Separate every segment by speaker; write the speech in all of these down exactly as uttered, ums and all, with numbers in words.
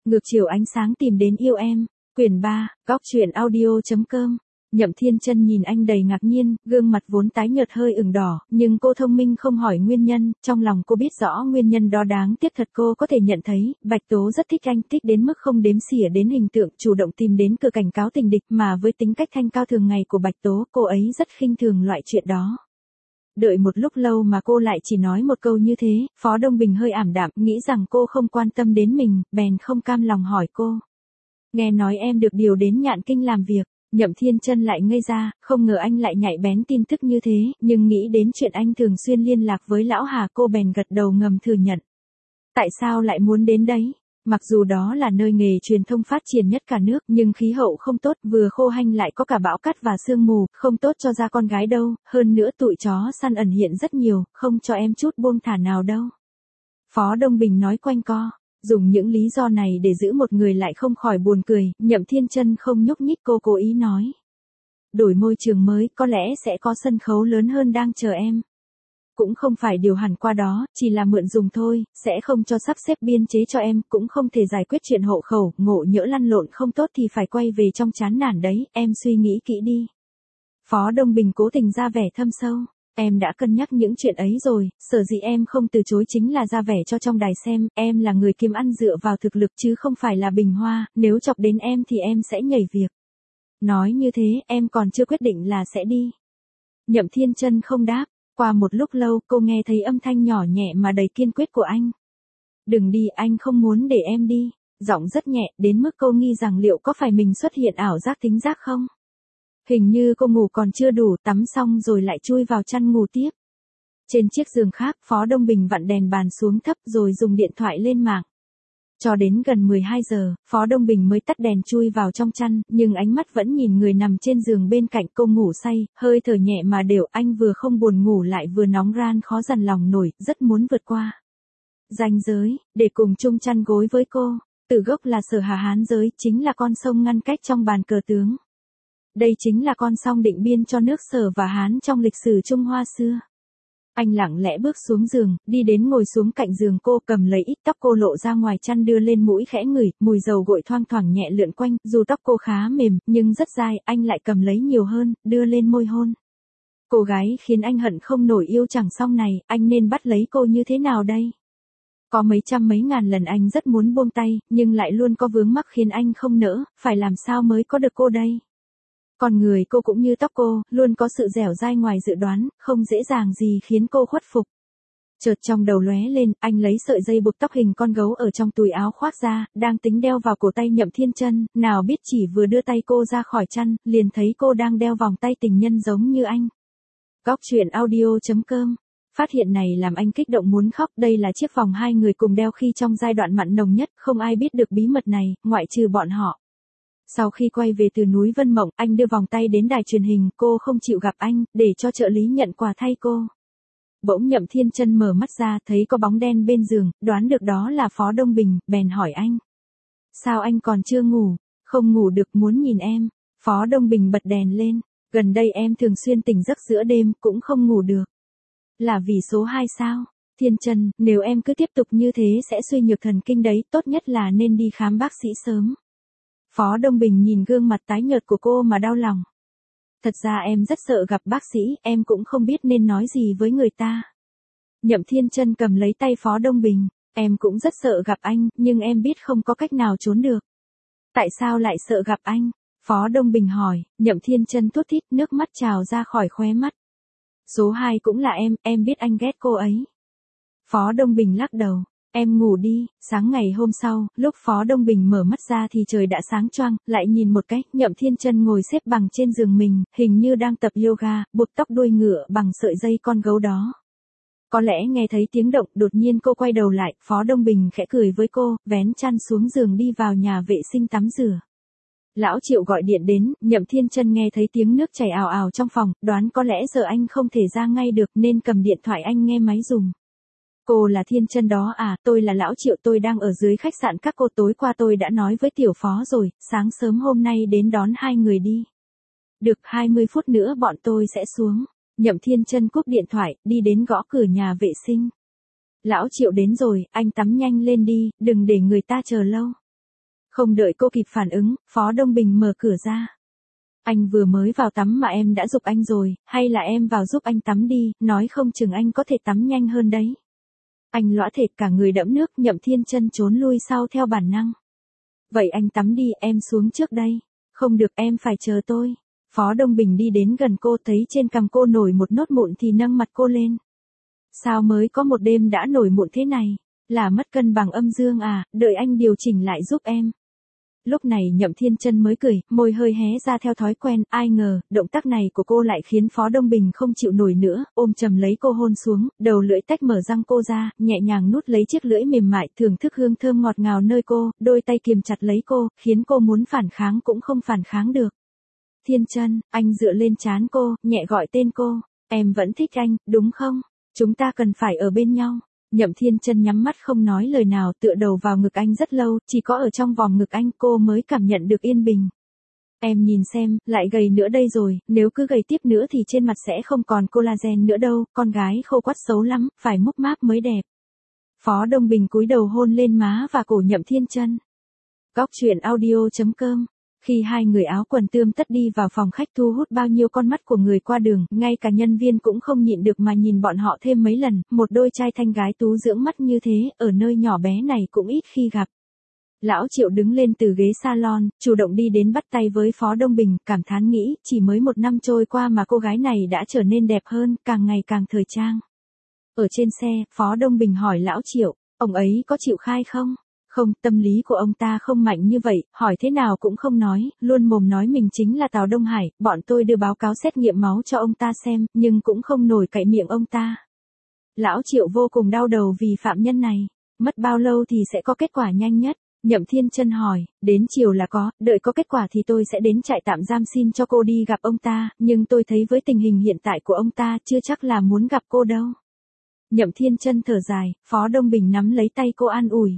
Speaker 1: Ngược chiều ánh sáng tìm đến yêu em, quyển ba, góc truyện audio chấm com. Nhậm Thiên Chân nhìn anh đầy ngạc nhiên, gương mặt vốn tái nhợt hơi ửng đỏ, nhưng cô thông minh không hỏi nguyên nhân, trong lòng cô biết rõ nguyên nhân đó đáng tiếc thật. Cô có thể nhận thấy, Bạch Tố rất thích anh, thích đến mức không đếm xỉa đến hình tượng, chủ động tìm đến cửa cảnh cáo tình địch, mà với tính cách thanh cao thường ngày của Bạch Tố, cô ấy rất khinh thường loại chuyện đó. Đợi một lúc lâu mà cô lại chỉ nói một câu như thế, Phó Đông Bình hơi ảm đạm, nghĩ rằng cô không quan tâm đến mình, bèn không cam lòng hỏi cô. Nghe nói em được điều đến Nhạn Kinh làm việc. Nhậm Thiên Chân lại ngây ra, không ngờ anh lại nhạy bén tin tức như thế, nhưng nghĩ đến chuyện anh thường xuyên liên lạc với Lão Hà, cô bèn gật đầu ngầm thừa nhận. Tại sao lại muốn đến đấy? Mặc dù đó là nơi nghề truyền thông phát triển nhất cả nước, nhưng khí hậu không tốt, vừa khô hanh lại có cả bão cát và sương mù, không tốt cho da con gái đâu, hơn nữa tụi chó săn ẩn hiện rất nhiều, không cho em chút buông thả nào đâu. Phó Đông Bình nói quanh co. Dùng những lý do này để giữ một người lại không khỏi buồn cười, Nhậm Thiên Chân không nhúc nhích, cô cố ý nói. Đổi môi trường mới, có lẽ sẽ có sân khấu lớn hơn đang chờ em. Cũng không phải điều hẳn qua đó, chỉ là mượn dùng thôi, sẽ không cho sắp xếp biên chế cho em, cũng không thể giải quyết chuyện hộ khẩu, ngộ nhỡ lăn lộn không tốt thì phải quay về trong chán nản đấy, em suy nghĩ kỹ đi. Phó Đông Bình cố tình ra vẻ thâm sâu. Em đã cân nhắc những chuyện ấy rồi, sở dĩ em không từ chối chính là ra vẻ cho trong đài xem, em là người kiếm ăn dựa vào thực lực chứ không phải là bình hoa, nếu chọc đến em thì em sẽ nhảy việc. Nói như thế, em còn chưa quyết định là sẽ đi. Nhậm Thiên Chân không đáp, qua một lúc lâu cô nghe thấy âm thanh nhỏ nhẹ mà đầy kiên quyết của anh. Đừng đi, anh không muốn để em đi, giọng rất nhẹ, đến mức cô nghi rằng liệu có phải mình xuất hiện ảo giác thính giác không? Hình như cô ngủ còn chưa đủ, tắm xong rồi lại chui vào chăn ngủ tiếp. Trên chiếc giường khác, Phó Đông Bình vặn đèn bàn xuống thấp rồi dùng điện thoại lên mạng. Cho đến gần mười hai giờ, Phó Đông Bình mới tắt đèn chui vào trong chăn, nhưng ánh mắt vẫn nhìn người nằm trên giường bên cạnh. Cô ngủ say, hơi thở nhẹ mà đều, anh vừa không buồn ngủ lại vừa nóng ran khó dằn lòng nổi, rất muốn vượt qua ranh giới, để cùng chung chăn gối với cô. Từ gốc là Sở Hà Hán giới, chính là con sông ngăn cách trong bàn cờ tướng. Đây chính là con song định biên cho nước Sở và Hán trong lịch sử Trung Hoa xưa. Anh lặng lẽ bước xuống giường, đi đến ngồi xuống cạnh giường cô, cầm lấy ít tóc cô lộ ra ngoài chăn đưa lên mũi khẽ ngửi, mùi dầu gội thoang thoảng nhẹ lượn quanh, dù tóc cô khá mềm, nhưng rất dai, anh lại cầm lấy nhiều hơn, đưa lên môi hôn. Cô gái khiến anh hận không nổi yêu chẳng xong này, anh nên bắt lấy cô như thế nào đây? Có mấy trăm mấy ngàn lần anh rất muốn buông tay, nhưng lại luôn có vướng mắc khiến anh không nỡ, phải làm sao mới có được cô đây? Còn người cô cũng như tóc cô, luôn có sự dẻo dai ngoài dự đoán, không dễ dàng gì khiến cô khuất phục. Chợt trong đầu lóe lên, anh lấy sợi dây buộc tóc hình con gấu ở trong túi áo khoác ra, đang tính đeo vào cổ tay Nhậm Thiên Chân, nào biết chỉ vừa đưa tay cô ra khỏi chăn, liền thấy cô đang đeo vòng tay tình nhân giống như anh. Góc truyện audio chấm com. Phát hiện này làm anh kích động muốn khóc, đây là chiếc vòng hai người cùng đeo khi trong giai đoạn mặn nồng nhất, không ai biết được bí mật này, ngoại trừ bọn họ. Sau khi quay về từ núi Vân Mộng, anh đưa vòng tay đến đài truyền hình, cô không chịu gặp anh, để cho trợ lý nhận quà thay cô. Bỗng Nhậm Thiên Chân mở mắt ra, thấy có bóng đen bên giường, đoán được đó là Phó Đông Bình, bèn hỏi anh. Sao anh còn chưa ngủ? Không ngủ được, muốn nhìn em. Phó Đông Bình bật đèn lên, gần đây em thường xuyên tỉnh giấc giữa đêm, cũng không ngủ được. Là vì số hai sao? Thiên Chân, nếu em cứ tiếp tục như thế sẽ suy nhược thần kinh đấy, tốt nhất là nên đi khám bác sĩ sớm. Phó Đông Bình nhìn gương mặt tái nhợt của cô mà đau lòng. Thật ra em rất sợ gặp bác sĩ, em cũng không biết nên nói gì với người ta. Nhậm Thiên Chân cầm lấy tay Phó Đông Bình, em cũng rất sợ gặp anh, nhưng em biết không có cách nào trốn được. Tại sao lại sợ gặp anh? Phó Đông Bình hỏi, Nhậm Thiên Chân thút thít, nước mắt trào ra khỏi khóe mắt. Số hai cũng là em, em biết anh ghét cô ấy. Phó Đông Bình lắc đầu. Em ngủ đi. Sáng ngày hôm sau, lúc Phó Đông Bình mở mắt ra thì trời đã sáng choang, lại nhìn một cách, Nhậm Thiên Chân ngồi xếp bằng trên giường mình, hình như đang tập yoga, buộc tóc đuôi ngựa bằng sợi dây con gấu đó. Có lẽ nghe thấy tiếng động, đột nhiên cô quay đầu lại, Phó Đông Bình khẽ cười với cô, vén chăn xuống giường đi vào nhà vệ sinh tắm rửa. Lão Triệu gọi điện đến, Nhậm Thiên Chân nghe thấy tiếng nước chảy ào ào trong phòng, đoán có lẽ giờ anh không thể ra ngay được nên cầm điện thoại anh nghe máy dùng. Cô là Thiên Chân đó à, tôi là Lão Triệu, tôi đang ở dưới khách sạn các cô, tối qua tôi đã nói với Tiểu Phó rồi, sáng sớm hôm nay đến đón hai người đi. Được, hai mươi phút nữa bọn tôi sẽ xuống. Nhậm Thiên Chân cúp điện thoại, đi đến gõ cửa nhà vệ sinh. Lão Triệu đến rồi, anh tắm nhanh lên đi, đừng để người ta chờ lâu. Không đợi cô kịp phản ứng, Phó Đông Bình mở cửa ra. Anh vừa mới vào tắm mà em đã giục anh rồi, hay là em vào giúp anh tắm đi, nói không chừng anh có thể tắm nhanh hơn đấy. Anh lõa thệt cả người đẫm nước, Nhậm Thiên Chân trốn lui sau theo bản năng. Vậy anh tắm đi, em xuống trước đây. Không được, em phải chờ tôi. Phó Đông Bình đi đến gần cô, thấy trên cằm cô nổi một nốt mụn thì nâng mặt cô lên. Sao mới có một đêm đã nổi mụn thế này? Là mất cân bằng âm dương à, đợi anh điều chỉnh lại giúp em. Lúc này Nhậm Thiên Chân mới cười, môi hơi hé ra theo thói quen, ai ngờ, động tác này của cô lại khiến Phó Đông Bình không chịu nổi nữa, ôm chầm lấy cô hôn xuống, đầu lưỡi tách mở răng cô ra, nhẹ nhàng nuốt lấy chiếc lưỡi mềm mại, thưởng thức hương thơm ngọt ngào nơi cô, đôi tay kiềm chặt lấy cô, khiến cô muốn phản kháng cũng không phản kháng được. Thiên Chân, anh dựa lên trán cô, nhẹ gọi tên cô, em vẫn thích anh, đúng không? Chúng ta cần phải ở bên nhau. Nhậm Thiên Chân nhắm mắt không nói lời nào, tựa đầu vào ngực anh rất lâu, chỉ có ở trong vòng ngực anh cô mới cảm nhận được yên bình. Em nhìn xem, lại gầy nữa đây rồi, nếu cứ gầy tiếp nữa thì trên mặt sẽ không còn collagen nữa đâu, con gái khô quắt xấu lắm, phải múc máp mới đẹp. Phó Đông Bình cúi đầu hôn lên má và cổ Nhậm Thiên Chân. Góc truyện audio chấm com. Khi hai người áo quần tươm tất đi vào phòng khách thu hút bao nhiêu con mắt của người qua đường, ngay cả nhân viên cũng không nhịn được mà nhìn bọn họ thêm mấy lần, một đôi trai thanh gái tú dưỡng mắt như thế, ở nơi nhỏ bé này cũng ít khi gặp. Lão Triệu đứng lên từ ghế salon, chủ động đi đến bắt tay với Phó Đông Bình, cảm thán nghĩ, chỉ mới một năm trôi qua mà cô gái này đã trở nên đẹp hơn, càng ngày càng thời trang. Ở trên xe, Phó Đông Bình hỏi Lão Triệu, ông ấy có chịu khai không? Không, tâm lý của ông ta không mạnh như vậy, hỏi thế nào cũng không nói, luôn mồm nói mình chính là Tào Đông Hải, bọn tôi đưa báo cáo xét nghiệm máu cho ông ta xem, nhưng cũng không nổi cậy miệng ông ta. Lão Triệu vô cùng đau đầu vì phạm nhân này, mất bao lâu thì sẽ có kết quả nhanh nhất? Nhậm Thiên Chân hỏi, đến chiều là có, đợi có kết quả thì tôi sẽ đến trại tạm giam xin cho cô đi gặp ông ta, nhưng tôi thấy với tình hình hiện tại của ông ta chưa chắc là muốn gặp cô đâu. Nhậm Thiên Chân thở dài, Phó Đông Bình nắm lấy tay cô an ủi.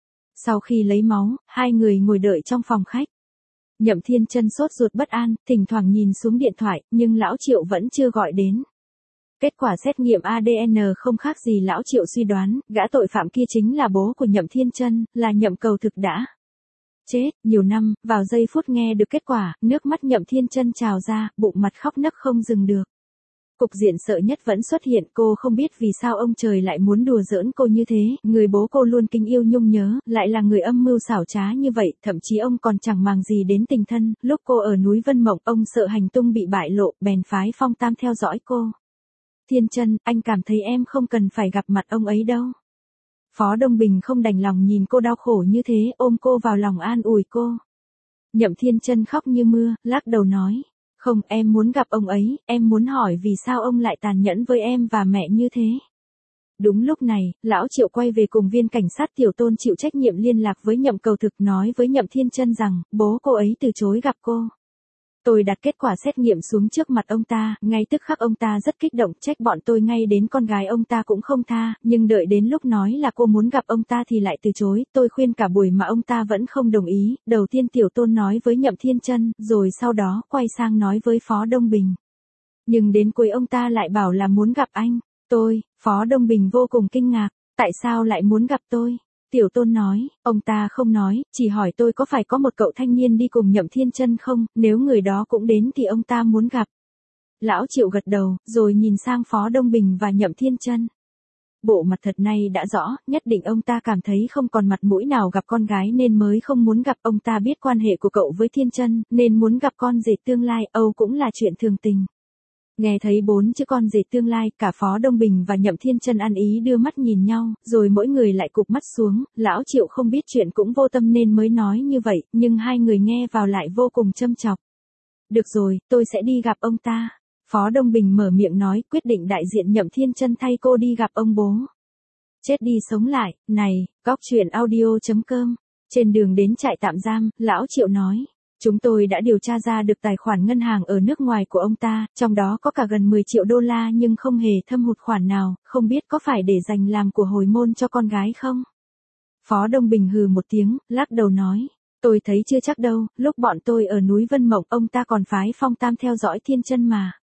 Speaker 1: Sau khi lấy máu, hai người ngồi đợi trong phòng khách. Nhậm Thiên Chân sốt ruột bất an, thỉnh thoảng nhìn xuống điện thoại, nhưng Lão Triệu vẫn chưa gọi đến. Kết quả xét nghiệm a đê en không khác gì Lão Triệu suy đoán, gã tội phạm kia chính là bố của Nhậm Thiên Chân, là Nhậm Cầu Thực đã chết. Nhiều năm, vào giây phút nghe được kết quả, nước mắt Nhậm Thiên Chân trào ra, bụng mặt khóc nấc không dừng được. Cục diện sợ nhất vẫn xuất hiện, cô không biết vì sao ông trời lại muốn đùa giỡn cô như thế, người bố cô luôn kính yêu nhung nhớ, lại là người âm mưu xảo trá như vậy, thậm chí ông còn chẳng màng gì đến tình thân, lúc cô ở núi Vân Mộng, ông sợ hành tung bị bại lộ, bèn phái Phong Tam theo dõi cô. Thiên Chân, anh cảm thấy em không cần phải gặp mặt ông ấy đâu. Phó Đông Bình không đành lòng nhìn cô đau khổ như thế, ôm cô vào lòng an ủi cô. Nhậm Thiên Chân khóc như mưa, lắc đầu nói. Không, em muốn gặp ông ấy, em muốn hỏi vì sao ông lại tàn nhẫn với em và mẹ như thế. Đúng lúc này, Lão Triệu quay về cùng viên cảnh sát Tiểu Tôn chịu trách nhiệm liên lạc với Nhậm Cầu Thực, nói với Nhậm Thiên Chân rằng, bố cô ấy từ chối gặp cô. Tôi đặt kết quả xét nghiệm xuống trước mặt ông ta, ngay tức khắc ông ta rất kích động, trách bọn tôi ngay đến con gái ông ta cũng không tha, nhưng đợi đến lúc nói là cô muốn gặp ông ta thì lại từ chối, tôi khuyên cả buổi mà ông ta vẫn không đồng ý, đầu tiên Tiểu Tôn nói với Nhậm Thiên Chân, rồi sau đó quay sang nói với Phó Đông Bình. Nhưng đến cuối ông ta lại bảo là muốn gặp anh, tôi, Phó Đông Bình vô cùng kinh ngạc, tại sao lại muốn gặp tôi? Tiểu Tôn nói, ông ta không nói, chỉ hỏi tôi có phải có một cậu thanh niên đi cùng Nhậm Thiên Chân không, nếu người đó cũng đến thì ông ta muốn gặp. Lão Triệu gật đầu, rồi nhìn sang Phó Đông Bình và Nhậm Thiên Chân. Bộ mặt thật này đã rõ, nhất định ông ta cảm thấy không còn mặt mũi nào gặp con gái nên mới không muốn gặp. Ông ta biết quan hệ của cậu với Thiên Chân, nên muốn gặp con rể tương lai, Âu cũng là chuyện thường tình. Nghe thấy bốn chữ con rể tương lai, cả Phó Đông Bình và Nhậm Thiên Chân ăn ý đưa mắt nhìn nhau, rồi mỗi người lại cụp mắt xuống, Lão Triệu không biết chuyện cũng vô tâm nên mới nói như vậy, nhưng hai người nghe vào lại vô cùng châm chọc. Được rồi, tôi sẽ đi gặp ông ta. Phó Đông Bình mở miệng nói, quyết định đại diện Nhậm Thiên Chân thay cô đi gặp ông bố. Chết đi sống lại, này, góc truyện audio chấm com. Trên đường đến trại tạm giam, Lão Triệu nói. Chúng tôi đã điều tra ra được tài khoản ngân hàng ở nước ngoài của ông ta, trong đó có cả gần mười triệu đô la nhưng không hề thâm hụt khoản nào, không biết có phải để dành làm của hồi môn cho con gái không? Phó Đông Bình hừ một tiếng, lắc đầu nói, tôi thấy chưa chắc đâu, lúc bọn tôi ở núi Vân Mộng ông ta còn phái Phong Tam theo dõi Thiên Chân mà.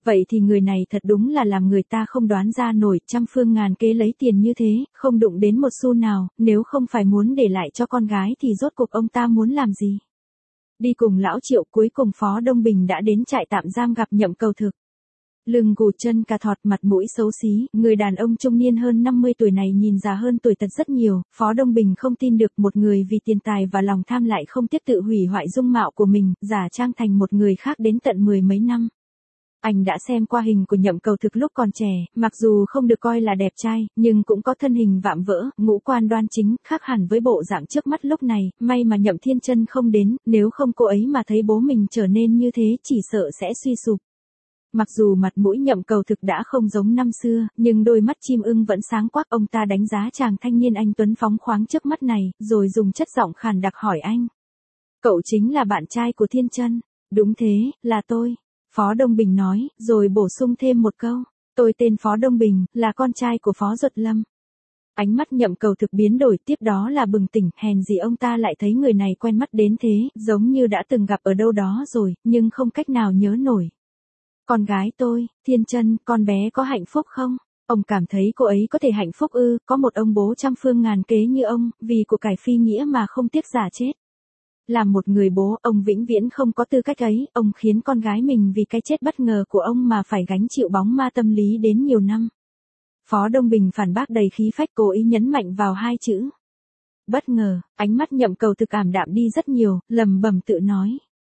Speaker 1: Vậy thì người này thật đúng là làm người ta không đoán ra nổi, trăm phương ngàn kế lấy tiền như thế, không đụng đến một xu nào, nếu không phải muốn để lại cho con gái thì rốt cuộc ông ta muốn làm gì? Đi cùng lão Triệu, cuối cùng Phó Đông Bình đã đến trại tạm giam gặp Nhậm Cầu Thực. Lưng gù chân cà thọt, mặt mũi xấu xí, người đàn ông trung niên hơn năm mươi tuổi này nhìn già hơn tuổi thật rất nhiều. Phó Đông Bình không tin được một người vì tiền tài và lòng tham lại không tiếc tự hủy hoại dung mạo của mình, giả trang thành một người khác đến tận mười mấy năm. Anh đã xem qua hình của Nhậm Cầu Thực lúc còn trẻ, mặc dù không được coi là đẹp trai, nhưng cũng có thân hình vạm vỡ, ngũ quan đoan chính, khác hẳn với bộ dạng trước mắt lúc này. May mà Nhậm Thiên Chân không đến, nếu không cô ấy mà thấy bố mình trở nên như thế chỉ sợ sẽ suy sụp. Mặc dù mặt mũi Nhậm Cầu Thực đã không giống năm xưa, nhưng đôi mắt chim ưng vẫn sáng quắc. Ông ta đánh giá chàng thanh niên anh tuấn phóng khoáng trước mắt này, rồi dùng chất giọng khàn đặc hỏi anh. Cậu chính là bạn trai của Thiên Chân? Đúng thế, là tôi. Phó Đông Bình nói, rồi bổ sung thêm một câu. Tôi tên Phó Đông Bình, là con trai của Phó Duật Lâm. Ánh mắt Nhậm Cầu Thực biến đổi, tiếp đó là bừng tỉnh, hèn gì ông ta lại thấy người này quen mắt đến thế, giống như đã từng gặp ở đâu đó rồi, nhưng không cách nào nhớ nổi. Con gái tôi, Thiên Chân, con bé có hạnh phúc không? Ông cảm thấy cô ấy có thể hạnh phúc ư? Có một ông bố trăm phương ngàn kế như ông, vì của cải phi nghĩa mà không tiếc giả chết. Làm một người bố, ông vĩnh viễn không có tư cách ấy, ông khiến con gái mình vì cái chết bất ngờ của ông mà phải gánh chịu bóng ma tâm lý đến nhiều năm. Phó Đông Bình phản bác đầy khí phách, cố ý nhấn mạnh vào hai chữ. Bất ngờ. Ánh mắt Nhậm Cầu Thực ảm đạm đi rất nhiều, lẩm bẩm tự nói.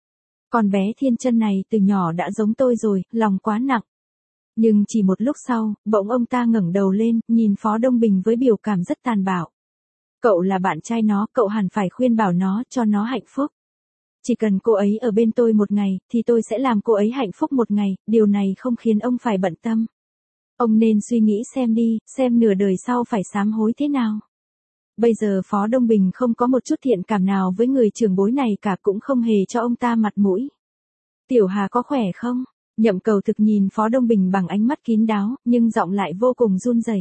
Speaker 1: Con bé Thiên Chân này từ nhỏ đã giống tôi rồi, lòng quá nặng. Nhưng chỉ một lúc sau, bỗng ông ta ngẩng đầu lên, nhìn Phó Đông Bình với biểu cảm rất tàn bạo. Cậu là bạn trai nó, cậu hẳn phải khuyên bảo nó, cho nó hạnh phúc. Chỉ cần cô ấy ở bên tôi một ngày, thì tôi sẽ làm cô ấy hạnh phúc một ngày, điều này không khiến ông phải bận tâm. Ông nên suy nghĩ xem đi, xem nửa đời sau phải sám hối thế nào. Bây giờ Phó Đông Bình không có một chút thiện cảm nào với người trưởng bối này cả, cũng không hề cho ông ta mặt mũi. Tiểu Hà có khỏe không? Nhậm Cầu Thực nhìn Phó Đông Bình bằng ánh mắt kín đáo, nhưng giọng lại vô cùng run rẩy.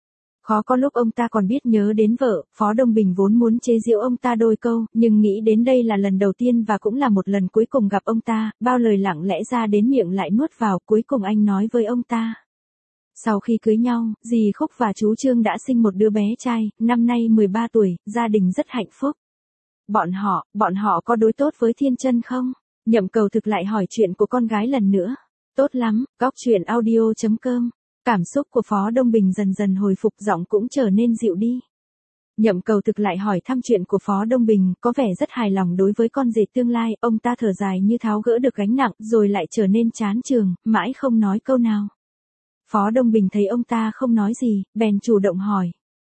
Speaker 1: Khó có lúc ông ta còn biết nhớ đến vợ. Phó Đông Bình vốn muốn chế giễu ông ta đôi câu, nhưng nghĩ đến đây là lần đầu tiên và cũng là một lần cuối cùng gặp ông ta, bao lời lặng lẽ ra đến miệng lại nuốt vào. Cuối cùng anh nói với ông ta. Sau khi cưới nhau, dì Khúc và chú Trương đã sinh một đứa bé trai, năm nay mười ba tuổi, gia đình rất hạnh phúc. Bọn họ, bọn họ có đối tốt với Thiên Chân không? Nhậm Cầu Thực lại hỏi chuyện của con gái lần nữa. Tốt lắm, góc truyện audio chấm com. Cảm xúc của Phó Đông Bình dần dần hồi phục, giọng cũng trở nên dịu đi. Nhậm Cầu Thực lại hỏi thăm chuyện của Phó Đông Bình, có vẻ rất hài lòng đối với con rể tương lai. Ông ta thở dài như tháo gỡ được gánh nặng, rồi lại trở nên chán chường, mãi không nói câu nào. Phó Đông Bình thấy ông ta không nói gì, bèn chủ động hỏi.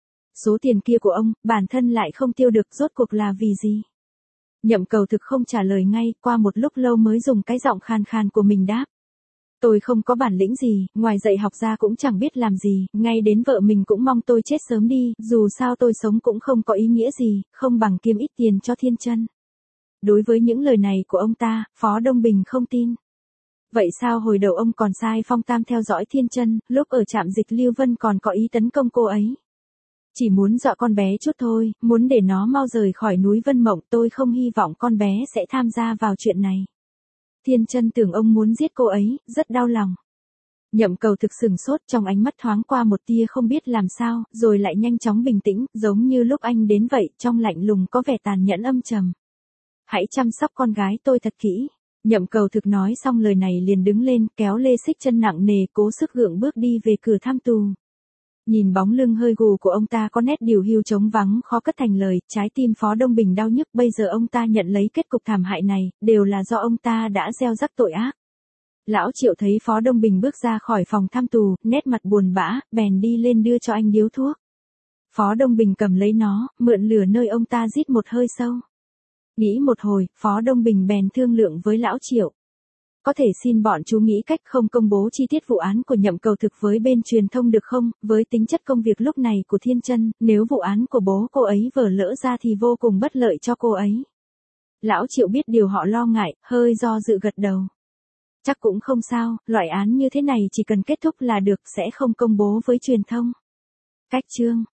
Speaker 1: Số tiền kia của ông, bản thân lại không tiêu được, rốt cuộc là vì gì? Nhậm Cầu Thực không trả lời ngay, qua một lúc lâu mới dùng cái giọng khàn khàn của mình đáp. Tôi không có bản lĩnh gì, ngoài dạy học ra cũng chẳng biết làm gì, ngay đến vợ mình cũng mong tôi chết sớm đi, dù sao tôi sống cũng không có ý nghĩa gì, không bằng kiếm ít tiền cho Thiên Chân. Đối với những lời này của ông ta, Phó Đông Bình không tin. Vậy sao hồi đầu ông còn sai Phong Tam theo dõi Thiên Chân, lúc ở trạm dịch Lưu Vân còn có ý tấn công cô ấy? Chỉ muốn dọa con bé chút thôi, muốn để nó mau rời khỏi núi Vân Mộng, tôi không hy vọng con bé sẽ tham gia vào chuyện này. Thiên Chân tưởng ông muốn giết cô ấy, rất đau lòng. Nhậm Cầu Thực sừng sốt, trong ánh mắt thoáng qua một tia không biết làm sao, rồi lại nhanh chóng bình tĩnh, giống như lúc anh đến vậy, trong lạnh lùng có vẻ tàn nhẫn âm trầm. Hãy chăm sóc con gái tôi thật kỹ. Nhậm Cầu Thực nói xong lời này liền đứng lên, kéo lê xích chân nặng nề, cố sức gượng bước đi về cửa thăm tù. Nhìn bóng lưng hơi gù của ông ta có nét điều hưu trống vắng khó cất thành lời, trái tim Phó Đông Bình đau nhức. Bây giờ ông ta nhận lấy kết cục thảm hại này, đều là do ông ta đã gieo rắc tội ác. Lão Triệu thấy Phó Đông Bình bước ra khỏi phòng thăm tù, nét mặt buồn bã, bèn đi lên đưa cho anh điếu thuốc. Phó Đông Bình cầm lấy nó, mượn lửa nơi ông ta rít một hơi sâu. Nghĩ một hồi, Phó Đông Bình bèn thương lượng với Lão Triệu. Có thể xin bọn chú nghĩ cách không công bố chi tiết vụ án của Nhậm Cầu Thực với bên truyền thông được không? Với tính chất công việc lúc này của Thiên Chân, nếu vụ án của bố cô ấy vỡ lỡ ra thì vô cùng bất lợi cho cô ấy. Lão Triệu biết điều họ lo ngại, hơi do dự gật đầu. Chắc cũng không sao, loại án như thế này chỉ cần kết thúc là được, sẽ không công bố với truyền thông. Cách chương